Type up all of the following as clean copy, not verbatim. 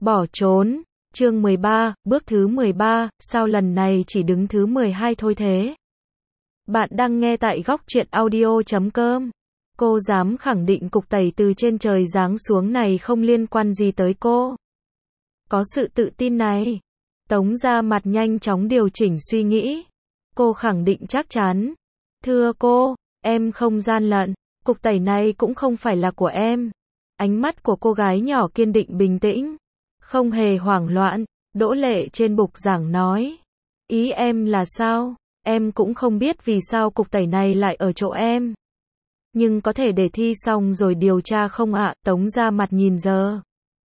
Bỏ trốn. Chương 13, bước thứ 13, sao lần này chỉ đứng thứ 12 thôi thế? Bạn đang nghe tại góc truyện audio.com. Cô dám khẳng định cục tẩy từ trên trời giáng xuống này không liên quan gì tới cô. Có sự tự tin này. Tống Gia Mặt nhanh chóng điều chỉnh suy nghĩ. Cô khẳng định chắc chắn. Thưa cô, em không gian lận. Cục tẩy này cũng không phải là của em. Ánh mắt của cô gái nhỏ kiên định bình tĩnh. Không hề hoảng loạn. Đỗ Lệ trên bục giảng nói. Ý em là sao? Em cũng không biết vì sao cục tẩy này lại ở chỗ em. Nhưng có thể để thi xong rồi điều tra không ạ? Tống Gia Mặt nhìn giờ.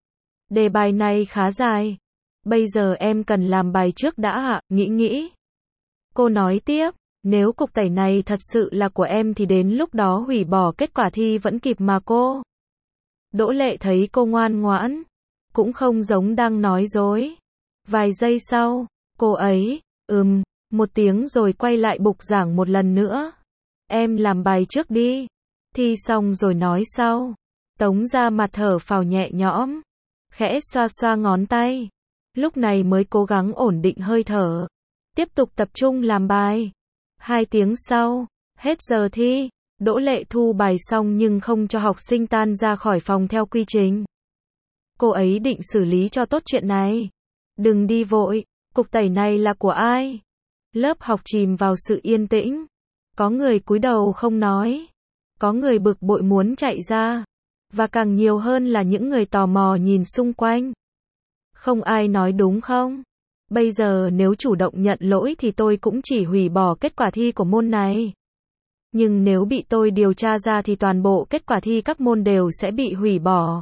Đề bài này khá dài. Bây giờ em cần làm bài trước đã ạ, nghĩ. Cô nói tiếp, nếu cục tẩy này thật sự là của em thì đến lúc đó hủy bỏ kết quả thi vẫn kịp mà cô. Đỗ Lệ thấy cô ngoan ngoãn, cũng không giống đang nói dối. Vài giây sau, cô ấy, một tiếng rồi quay lại bục giảng một lần nữa. Em làm bài trước đi, thi xong rồi nói sau. Tống Gia Mặt thở phào nhẹ nhõm, khẽ xoa xoa ngón tay. Lúc này mới cố gắng ổn định hơi thở. Tiếp tục tập trung làm bài. 2 tiếng sau, hết giờ thi, Đỗ Lệ thu bài xong nhưng không cho học sinh tan ra khỏi phòng theo quy trình. Cô ấy định xử lý cho tốt chuyện này. Đừng đi vội, cục tẩy này là của ai? Lớp học chìm vào sự yên tĩnh. Có người cúi đầu không nói. Có người bực bội muốn chạy ra. Và càng nhiều hơn là những người tò mò nhìn xung quanh. Không ai nói đúng không? Bây giờ nếu chủ động nhận lỗi thì tôi cũng chỉ hủy bỏ kết quả thi của môn này. Nhưng nếu bị tôi điều tra ra thì toàn bộ kết quả thi các môn đều sẽ bị hủy bỏ.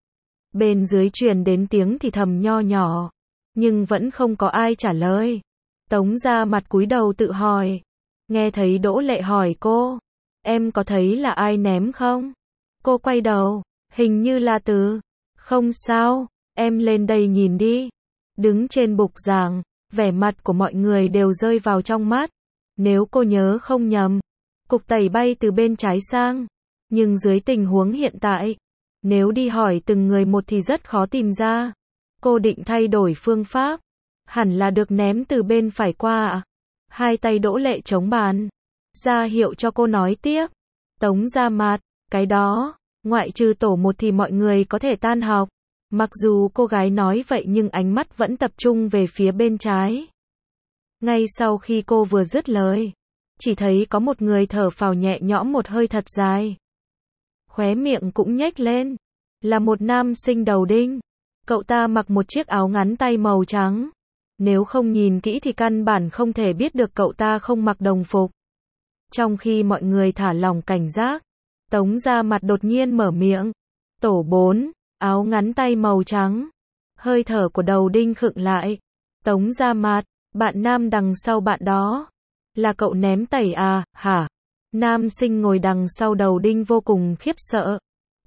Bên dưới truyền đến tiếng thì thầm nho nhỏ. Nhưng vẫn không có ai trả lời. Tống Gia Mặt cúi đầu tự hỏi. Nghe thấy Đỗ Lệ hỏi cô. Em có thấy là ai ném không? Cô quay đầu. Hình như là Từ. Không sao. Em lên đây nhìn đi. Đứng trên bục giảng, vẻ mặt của mọi người đều rơi vào trong mắt. Nếu cô nhớ không nhầm, cục tẩy bay từ bên trái sang. Nhưng dưới tình huống hiện tại, nếu đi hỏi từng người một thì rất khó tìm ra. Cô định thay đổi phương pháp. Hẳn là được ném từ bên phải qua ạ. Hai tay Đỗ Lệ chống bàn. Ra hiệu cho cô nói tiếp. Tống Gia Mặt, cái đó, ngoại trừ tổ 1 thì mọi người có thể tan học. Mặc dù cô gái nói vậy nhưng ánh mắt vẫn tập trung về phía bên trái. Ngay sau khi cô vừa dứt lời, chỉ thấy có một người thở phào nhẹ nhõm một hơi thật dài. Khóe miệng cũng nhếch lên. Là một nam sinh đầu đinh. Cậu ta mặc một chiếc áo ngắn tay màu trắng. Nếu không nhìn kỹ thì căn bản không thể biết được cậu ta không mặc đồng phục. Trong khi mọi người thả lỏng cảnh giác, Tống Gia Mặt đột nhiên mở miệng. Tổ 4. Áo ngắn tay màu trắng. Hơi thở của đầu đinh khựng lại. Tống Gia Mặt, bạn nam đằng sau bạn đó. Là cậu ném tẩy à, hả? Nam sinh ngồi đằng sau đầu đinh vô cùng khiếp sợ.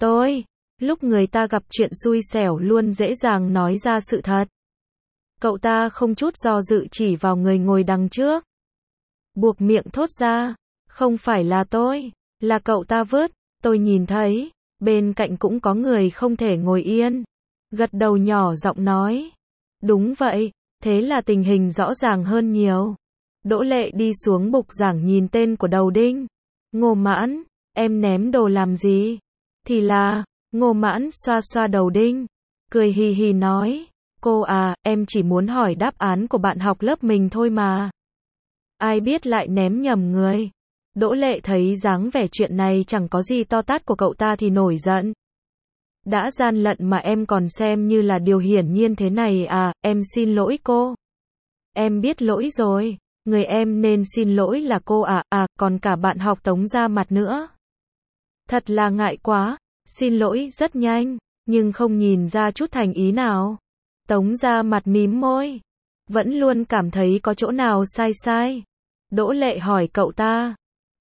Lúc người ta gặp chuyện xui xẻo luôn dễ dàng nói ra sự thật. Cậu ta không chút do dự chỉ vào người ngồi đằng trước. Buộc miệng thốt ra. Không phải là tôi, là cậu ta vứt, tôi nhìn thấy. Bên cạnh cũng có người không thể ngồi yên. Gật đầu nhỏ giọng nói. Đúng vậy, thế là tình hình rõ ràng hơn nhiều. Đỗ Lệ đi xuống bục giảng nhìn tên của đầu đinh. Ngô Mãn, em ném đồ làm gì? Thì là, Ngô Mãn xoa xoa đầu đinh. Cười hì hì nói. Cô à, em chỉ muốn hỏi đáp án của bạn học lớp mình thôi mà. Ai biết lại ném nhầm người. Đỗ Lệ thấy dáng vẻ chuyện này chẳng có gì to tát của cậu ta thì nổi giận. Đã gian lận mà em còn xem như là điều hiển nhiên thế này à, em xin lỗi cô. Em biết lỗi rồi, người em nên xin lỗi là cô còn cả bạn học Tống Gia Mặt nữa. Thật là ngại quá, xin lỗi rất nhanh, nhưng không nhìn ra chút thành ý nào. Tống Gia Mặt mím môi, vẫn luôn cảm thấy có chỗ nào sai. Đỗ Lệ hỏi cậu ta.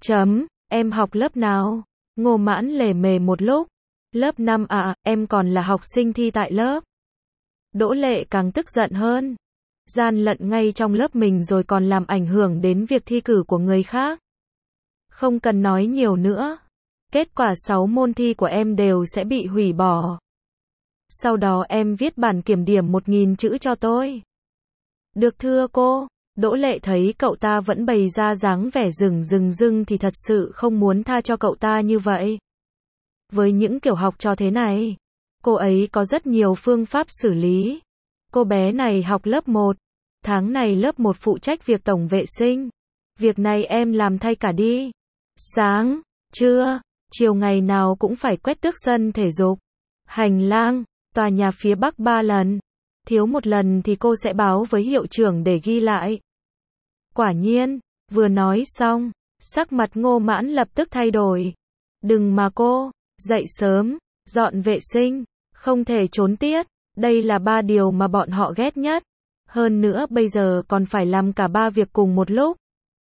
Em học lớp nào? Ngô Mãn lề mề một lúc. Lớp 5 ạ, em còn là học sinh thi tại lớp. Đỗ Lệ càng tức giận hơn. Gian lận ngay trong lớp mình rồi còn làm ảnh hưởng đến việc thi cử của người khác. Không cần nói nhiều nữa. Kết quả 6 môn thi của em đều sẽ bị hủy bỏ. Sau đó em viết bản kiểm điểm 1.000 chữ cho tôi. Được thưa cô. Đỗ Lệ thấy cậu ta vẫn bày ra dáng vẻ rừng thì thật sự không muốn tha cho cậu ta như vậy. Với những kiểu học trò thế này, cô ấy có rất nhiều phương pháp xử lý. Cô bé này học lớp 1. Tháng này lớp 1 phụ trách việc tổng vệ sinh. Việc này em làm thay cả đi. Sáng, trưa, chiều ngày nào cũng phải quét tước sân thể dục, hành lang, tòa nhà phía Bắc 3 lần. Thiếu một lần thì cô sẽ báo với hiệu trưởng để ghi lại. Quả nhiên, vừa nói xong, sắc mặt Ngô Mãn lập tức thay đổi. Đừng mà cô, dậy sớm, dọn vệ sinh, không thể trốn tiết, đây là 3 điều mà bọn họ ghét nhất. Hơn nữa bây giờ còn phải làm cả 3 việc cùng một lúc.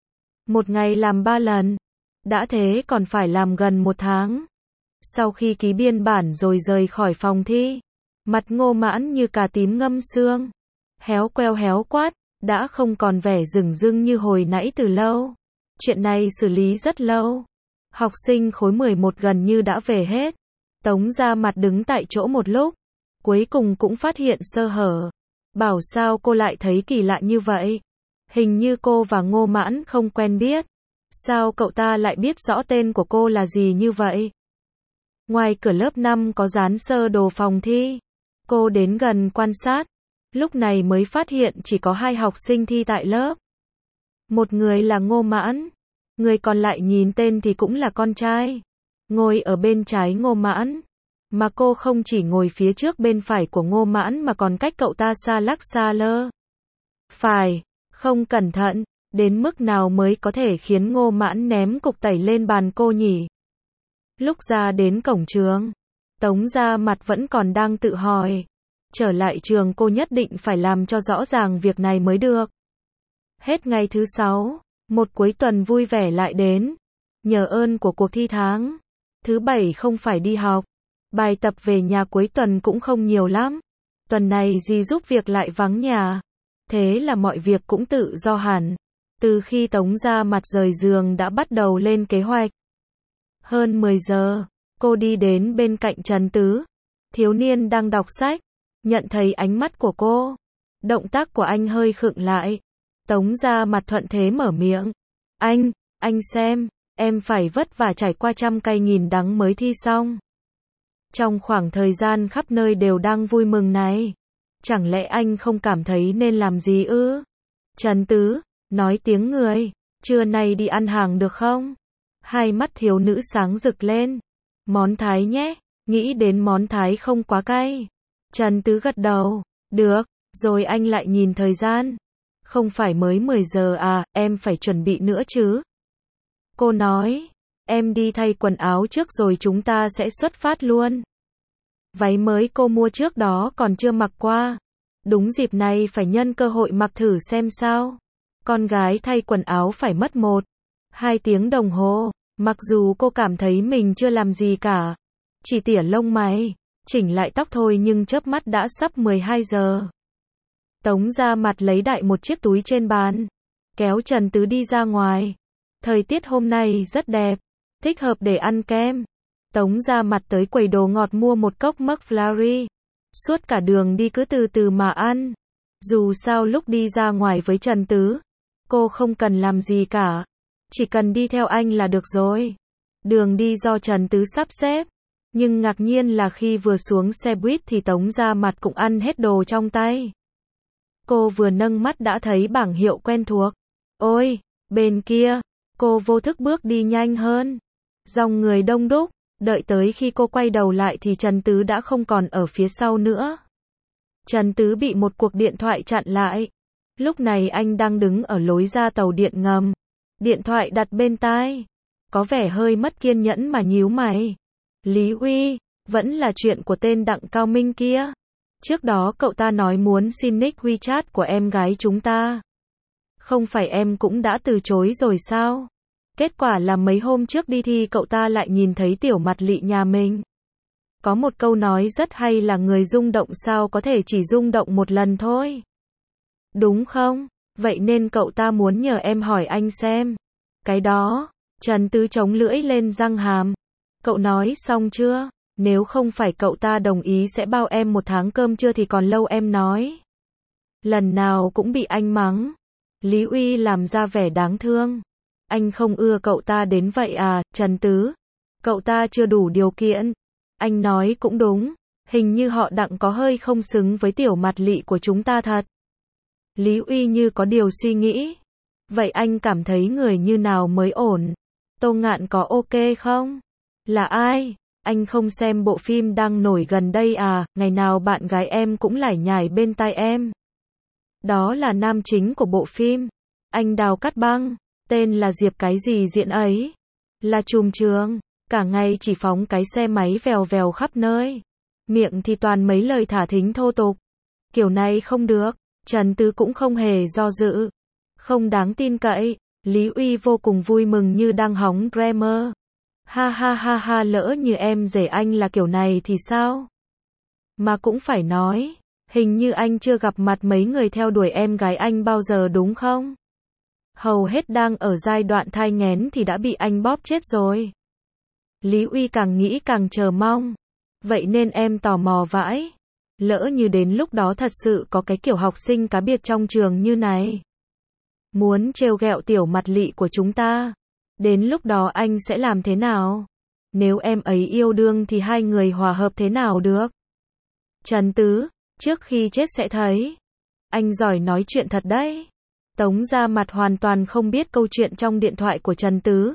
Một ngày làm 3 lần, đã thế còn phải làm gần 1 tháng. Sau khi ký biên bản rồi rời khỏi phòng thi, mặt Ngô Mãn như cà tím ngâm xương, héo queo héo quát, đã không còn vẻ rừng như hồi nãy từ lâu. Chuyện này xử lý rất lâu. Học sinh khối 11 gần như đã về hết. Tống Gia Mặt đứng tại chỗ một lúc, cuối cùng cũng phát hiện sơ hở. Bảo sao cô lại thấy kỳ lạ như vậy? Hình như cô và Ngô Mãn không quen biết. Sao cậu ta lại biết rõ tên của cô là gì như vậy? Ngoài cửa lớp 5 có dán sơ đồ phòng thi. Cô đến gần quan sát, lúc này mới phát hiện chỉ có 2 học sinh thi tại lớp. Một người là Ngô Mãn, người còn lại nhìn tên thì cũng là con trai. Ngồi ở bên trái Ngô Mãn, mà cô không chỉ ngồi phía trước bên phải của Ngô Mãn mà còn cách cậu ta xa lắc xa lơ. Phải, không cẩn thận, đến mức nào mới có thể khiến Ngô Mãn ném cục tẩy lên bàn cô nhỉ? Lúc ra đến cổng trường, Tống Gia Mặt vẫn còn đang tự hỏi. Trở lại trường cô nhất định phải làm cho rõ ràng việc này mới được. Hết ngày thứ 6, một cuối tuần vui vẻ lại đến. Nhờ ơn của cuộc thi tháng, thứ 7 không phải đi học. Bài tập về nhà cuối tuần cũng không nhiều lắm. Tuần này dì giúp việc lại vắng nhà. Thế là mọi việc cũng tự do hẳn. Từ khi Tống Gia Mặt rời giường đã bắt đầu lên kế hoạch. Hơn 10 giờ, cô đi đến bên cạnh Trần Tứ. Thiếu niên đang đọc sách. Nhận thấy ánh mắt của cô, động tác của anh hơi khựng lại. Tống Gia Mặt thuận thế mở miệng. Anh xem, em phải vất vả trải qua trăm cay nghìn đắng mới thi xong. Trong khoảng thời gian khắp nơi đều đang vui mừng này, chẳng lẽ anh không cảm thấy nên làm gì ư? Trần Tứ, nói tiếng người, trưa nay đi ăn hàng được không? Hai mắt thiếu nữ sáng rực lên. Món Thái nhé, nghĩ đến món Thái không quá cay. Trần Tứ gật đầu, được, rồi anh lại nhìn thời gian. Không phải mới 10 giờ à, em phải chuẩn bị nữa chứ. Cô nói, em đi thay quần áo trước rồi chúng ta sẽ xuất phát luôn. Váy mới cô mua trước đó còn chưa mặc qua. Đúng dịp này phải nhân cơ hội mặc thử xem sao. Con gái thay quần áo phải mất 1-2 tiếng đồng hồ. Mặc dù cô cảm thấy mình chưa làm gì cả, chỉ tỉa lông mày, chỉnh lại tóc thôi nhưng chớp mắt đã sắp 12 giờ. Tống Gia Mặt lấy đại một chiếc túi trên bàn, kéo Trần Tứ đi ra ngoài. Thời tiết hôm nay rất đẹp, thích hợp để ăn kem. Tống Gia Mặt tới quầy đồ ngọt mua một cốc McFlurry. Suốt cả đường đi cứ từ từ mà ăn. Dù sao lúc đi ra ngoài với Trần Tứ, cô không cần làm gì cả, chỉ cần đi theo anh là được rồi. Đường đi do Trần Tứ sắp xếp. Nhưng ngạc nhiên là khi vừa xuống xe buýt thì Tống Gia Mặt cũng ăn hết đồ trong tay. Cô vừa nâng mắt đã thấy bảng hiệu quen thuộc. Ôi, bên kia, cô vô thức bước đi nhanh hơn. Dòng người đông đúc, đợi tới khi cô quay đầu lại thì Trần Tứ đã không còn ở phía sau nữa. Trần Tứ bị một cuộc điện thoại chặn lại. Lúc này anh đang đứng ở lối ra tàu điện ngầm. Điện thoại đặt bên tai. Có vẻ hơi mất kiên nhẫn mà nhíu mày. Lý Uy, vẫn là chuyện của tên Đặng Cao Minh kia. Trước đó cậu ta nói muốn xin nick WeChat của em gái chúng ta. Không phải em cũng đã từ chối rồi sao? Kết quả là mấy hôm trước đi thi cậu ta lại nhìn thấy tiểu mặt lị nhà mình. Có một câu nói rất hay là người rung động sao có thể chỉ rung động một lần thôi. Đúng không? Vậy nên cậu ta muốn nhờ em hỏi anh xem. Cái đó, Trần Tứ chống lưỡi lên răng hàm. Cậu nói xong chưa? Nếu không phải cậu ta đồng ý sẽ bao em 1 tháng cơm trưa thì còn lâu em nói. Lần nào cũng bị anh mắng. Lý Uy làm ra vẻ đáng thương. Anh không ưa cậu ta đến vậy à, Trần Tứ? Cậu ta chưa đủ điều kiện. Anh nói cũng đúng. Hình như họ Đặng có hơi không xứng với tiểu mặt lị của chúng ta thật. Lý Uy như có điều suy nghĩ. Vậy anh cảm thấy người như nào mới ổn? Tô Ngạn có ok không? Là ai? Anh không xem bộ phim đang nổi gần đây à, ngày nào bạn gái em cũng lải nhải bên tai em. Đó là nam chính của bộ phim. Anh Đào Cát Băng. Tên là Diệp cái gì diễn ấy. Là trùm trường. Cả ngày chỉ phóng cái xe máy vèo vèo khắp nơi. Miệng thì toàn mấy lời thả thính thô tục. Kiểu này không được. Trần Tứ cũng không hề do dự. Không đáng tin cậy. Lý Uy vô cùng vui mừng như đang hóng grammar. Ha ha ha ha, lỡ như em rể anh là kiểu này thì sao? Mà cũng phải nói, hình như anh chưa gặp mặt mấy người theo đuổi em gái anh bao giờ đúng không? Hầu hết đang ở giai đoạn thai nghén thì đã bị anh bóp chết rồi. Lý Uy càng nghĩ càng chờ mong. Vậy nên em tò mò vãi. Lỡ như đến lúc đó thật sự có cái kiểu học sinh cá biệt trong trường như này. Muốn trêu ghẹo tiểu mặt lị của chúng ta. Đến lúc đó anh sẽ làm thế nào? Nếu em ấy yêu đương thì hai người hòa hợp thế nào được? Trần Tứ, trước khi chết sẽ thấy. Anh giỏi nói chuyện thật đấy. Tống Gia Mặt hoàn toàn không biết câu chuyện trong điện thoại của Trần Tứ.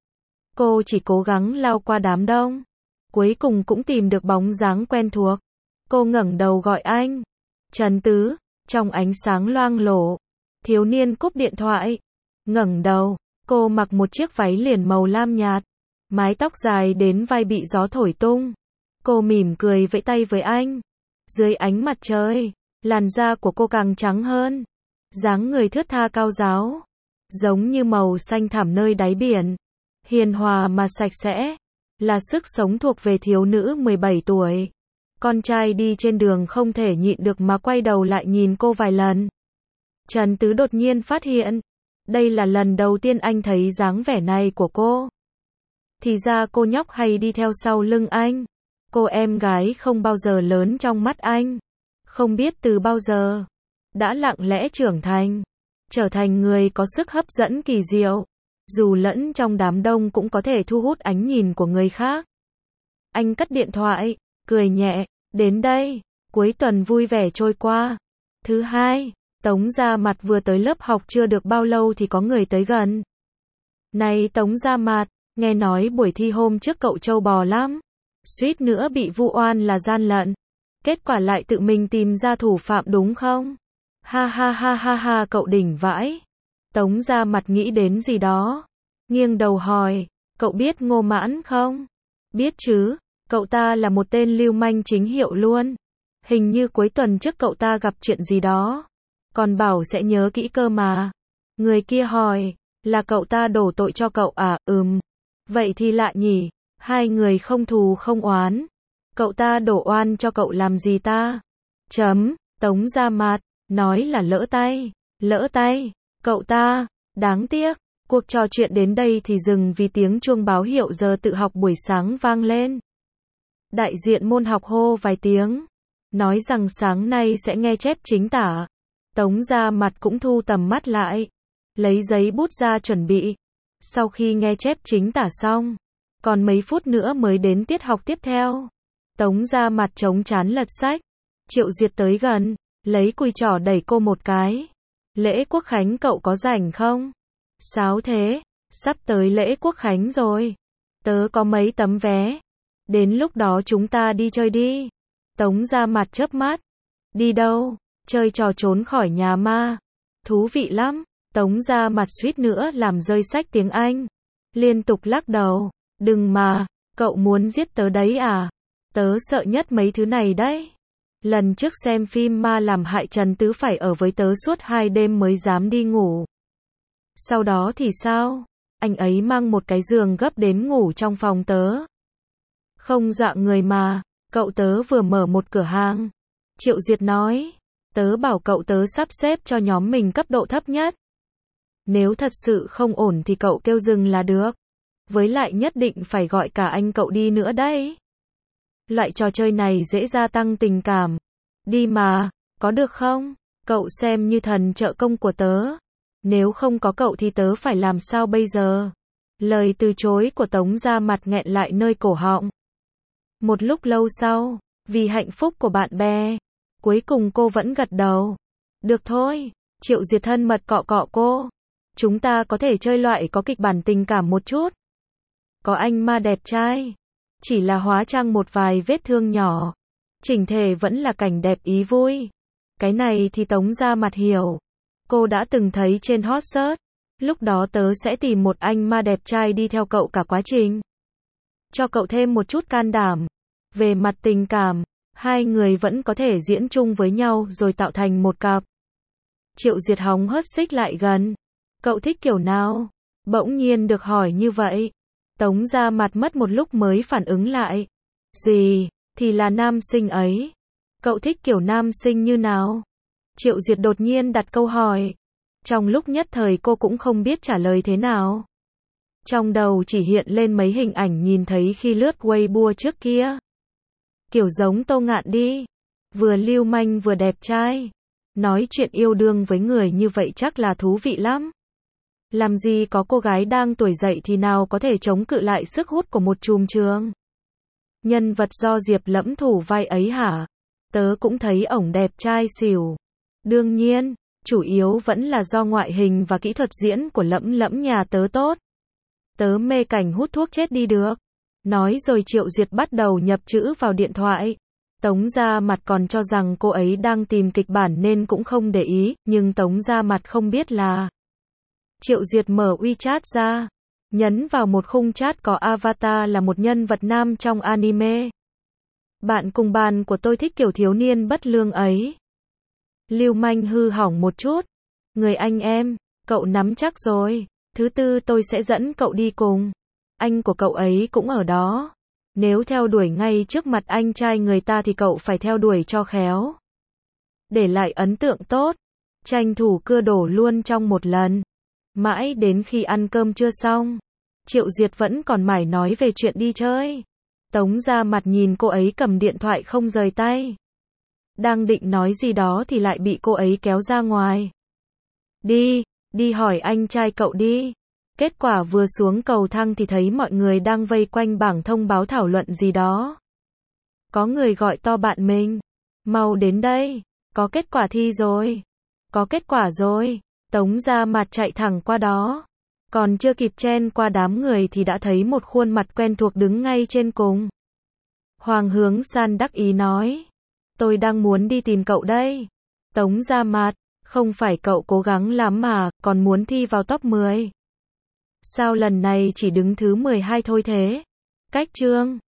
Cô chỉ cố gắng lao qua đám đông. Cuối cùng cũng tìm được bóng dáng quen thuộc. Cô ngẩng đầu gọi anh. Trần Tứ, trong ánh sáng loang lổ. Thiếu niên cúp điện thoại. Ngẩng đầu, cô mặc một chiếc váy liền màu lam nhạt. Mái tóc dài đến vai bị gió thổi tung. Cô mỉm cười vẫy tay với anh. Dưới ánh mặt trời, làn da của cô càng trắng hơn. Dáng người thướt tha cao ráo. Giống như màu xanh thẳm nơi đáy biển. Hiền hòa mà sạch sẽ. Là sức sống thuộc về thiếu nữ 17 tuổi. Con trai đi trên đường không thể nhịn được mà quay đầu lại nhìn cô vài lần. Trần Tứ đột nhiên phát hiện. Đây là lần đầu tiên anh thấy dáng vẻ này của cô. Thì ra cô nhóc hay đi theo sau lưng anh. Cô em gái không bao giờ lớn trong mắt anh. Không biết từ bao giờ. Đã lặng lẽ trưởng thành. Trở thành người có sức hấp dẫn kỳ diệu. Dù lẫn trong đám đông cũng có thể thu hút ánh nhìn của người khác. Anh cất điện thoại, cười nhẹ. Đến đây, cuối tuần vui vẻ trôi qua. Thứ hai, Tống Gia Mặt vừa tới lớp học chưa được bao lâu thì có người tới gần. Này Tống Gia Mặt, nghe nói buổi thi hôm trước cậu trâu bò lắm. Suýt nữa bị vu oan là gian lận. Kết quả lại tự mình tìm ra thủ phạm đúng không? Ha ha ha ha ha, cậu đỉnh vãi. Tống Gia Mặt nghĩ đến gì đó. Nghiêng đầu hỏi, cậu biết Ngô Mãn không? Biết chứ, cậu ta là một tên lưu manh chính hiệu luôn. Hình như cuối tuần trước cậu ta gặp chuyện gì đó. Còn bảo sẽ nhớ kỹ cơ mà. Người kia hỏi, là cậu ta đổ tội cho cậu à? Vậy thì lạ nhỉ, hai người không thù không oán. Cậu ta đổ oan cho cậu làm gì ta? Tống Gia Mặt, nói là lỡ tay, cậu ta, đáng tiếc. Cuộc trò chuyện đến đây thì dừng vì tiếng chuông báo hiệu giờ tự học buổi sáng vang lên. Đại diện môn học hô vài tiếng, nói rằng sáng nay sẽ nghe chép chính tả. Tống Gia Mặt cũng thu tầm mắt lại, lấy giấy bút ra chuẩn bị. Sau khi nghe chép chính tả xong, còn mấy phút nữa mới đến tiết học tiếp theo. Tống Gia Mặt chống trán lật sách. Triệu Diệt tới gần, lấy cùi trỏ đẩy cô một cái. Lễ Quốc Khánh cậu có rảnh không? Sáo thế, sắp tới lễ Quốc Khánh rồi. Tớ có mấy tấm vé. Đến lúc đó chúng ta đi chơi đi. Tống Gia Mặt chớp mắt. Đi đâu? Chơi trò trốn khỏi nhà ma. Thú vị lắm. Tống Gia Mặt suýt nữa làm rơi sách tiếng Anh. Liên tục lắc đầu. Đừng mà, cậu muốn giết tớ đấy à? Tớ sợ nhất mấy thứ này đấy. Lần trước xem phim ma làm hại Trần Tứ phải ở với tớ suốt 2 đêm mới dám đi ngủ. Sau đó thì sao? Anh ấy mang một cái giường gấp đến ngủ trong phòng tớ. Không dọa người mà, cậu tớ vừa mở một cửa hàng. Triệu Diệt nói, tớ bảo cậu tớ sắp xếp cho nhóm mình cấp độ thấp nhất. Nếu thật sự không ổn thì cậu kêu dừng là được. Với lại nhất định phải gọi cả anh cậu đi nữa đấy. Loại trò chơi này dễ gia tăng tình cảm. Đi mà, có được không? Cậu xem như thần trợ công của tớ. Nếu không có cậu thì tớ phải làm sao bây giờ? Lời từ chối của Tống Gia Mặt nghẹn lại nơi cổ họng. Một lúc lâu sau, vì hạnh phúc của bạn bè, cuối cùng cô vẫn gật đầu. Được thôi, Triệu Duyệt thân mật cọ cọ cô. Chúng ta có thể chơi loại có kịch bản tình cảm một chút. Có anh ma đẹp trai. Chỉ là hóa trang một vài vết thương nhỏ. Chỉnh thể vẫn là cảnh đẹp ý vui. Cái này thì Tống Gia Mặt hiểu. Cô đã từng thấy trên hot search. Lúc đó tớ sẽ tìm một anh ma đẹp trai đi theo cậu cả quá trình. Cho cậu thêm một chút can đảm. Về mặt tình cảm, hai người vẫn có thể diễn chung với nhau rồi tạo thành một cặp. Triệu Duyệt hóng hớt xích lại gần. Cậu thích kiểu nào? Bỗng nhiên được hỏi như vậy. Tống Gia Mặt mất một lúc mới phản ứng lại. Gì? Thì là nam sinh ấy. Cậu thích kiểu nam sinh như nào? Triệu Duyệt đột nhiên đặt câu hỏi. Trong lúc nhất thời cô cũng không biết trả lời thế nào. Trong đầu chỉ hiện lên mấy hình ảnh nhìn thấy khi lướt Weibo trước kia. Kiểu giống Tô Ngạn đi. Vừa lưu manh vừa đẹp trai. Nói chuyện yêu đương với người như vậy chắc là thú vị lắm. Làm gì có cô gái đang tuổi dậy thì nào có thể chống cự lại sức hút của một chùm trường. Nhân vật do Diệp Lẫm thủ vai ấy hả? Tớ cũng thấy ổng đẹp trai xỉu. Đương nhiên, chủ yếu vẫn là do ngoại hình và kỹ thuật diễn của Lẫm nhà tớ tốt. Tớ mê cảnh hút thuốc chết đi được. Nói rồi Triệu Duyệt bắt đầu nhập chữ vào điện thoại. Tống Gia Mặt còn cho rằng cô ấy đang tìm kịch bản nên cũng không để ý, nhưng Tống Gia Mặt không biết là Triệu Duyệt mở WeChat ra, nhấn vào một khung chat có avatar là một nhân vật nam trong anime. Bạn cùng bàn của tôi thích kiểu thiếu niên bất lương ấy. Lưu manh hư hỏng một chút. Người anh em, cậu nắm chắc rồi. Thứ tư tôi sẽ dẫn cậu đi cùng. Anh của cậu ấy cũng ở đó. Nếu theo đuổi ngay trước mặt anh trai người ta thì cậu phải theo đuổi cho khéo. Để lại ấn tượng tốt. Tranh thủ cưa đổ luôn trong một lần. Mãi đến khi ăn cơm chưa xong, Triệu Duyệt vẫn còn mải nói về chuyện đi chơi. Tống Gia Mặt nhìn cô ấy cầm điện thoại không rời tay. Đang định nói gì đó thì lại bị cô ấy kéo ra ngoài. Đi hỏi anh trai cậu đi. Kết quả vừa xuống cầu thang thì thấy mọi người đang vây quanh bảng thông báo thảo luận gì đó. Có người gọi to bạn mình. Mau đến đây, có kết quả thi rồi. Có kết quả rồi. Tống Gia Mặt chạy thẳng qua đó. Còn chưa kịp chen qua đám người thì đã thấy một khuôn mặt quen thuộc đứng ngay trên cùng. Hoàng Hướng San đắc ý nói. Tôi đang muốn đi tìm cậu đây. Tống Gia Mặt, không phải cậu cố gắng lắm mà, còn muốn thi vào top 10. Sao lần này chỉ đứng thứ 12 thôi thế? Cách chương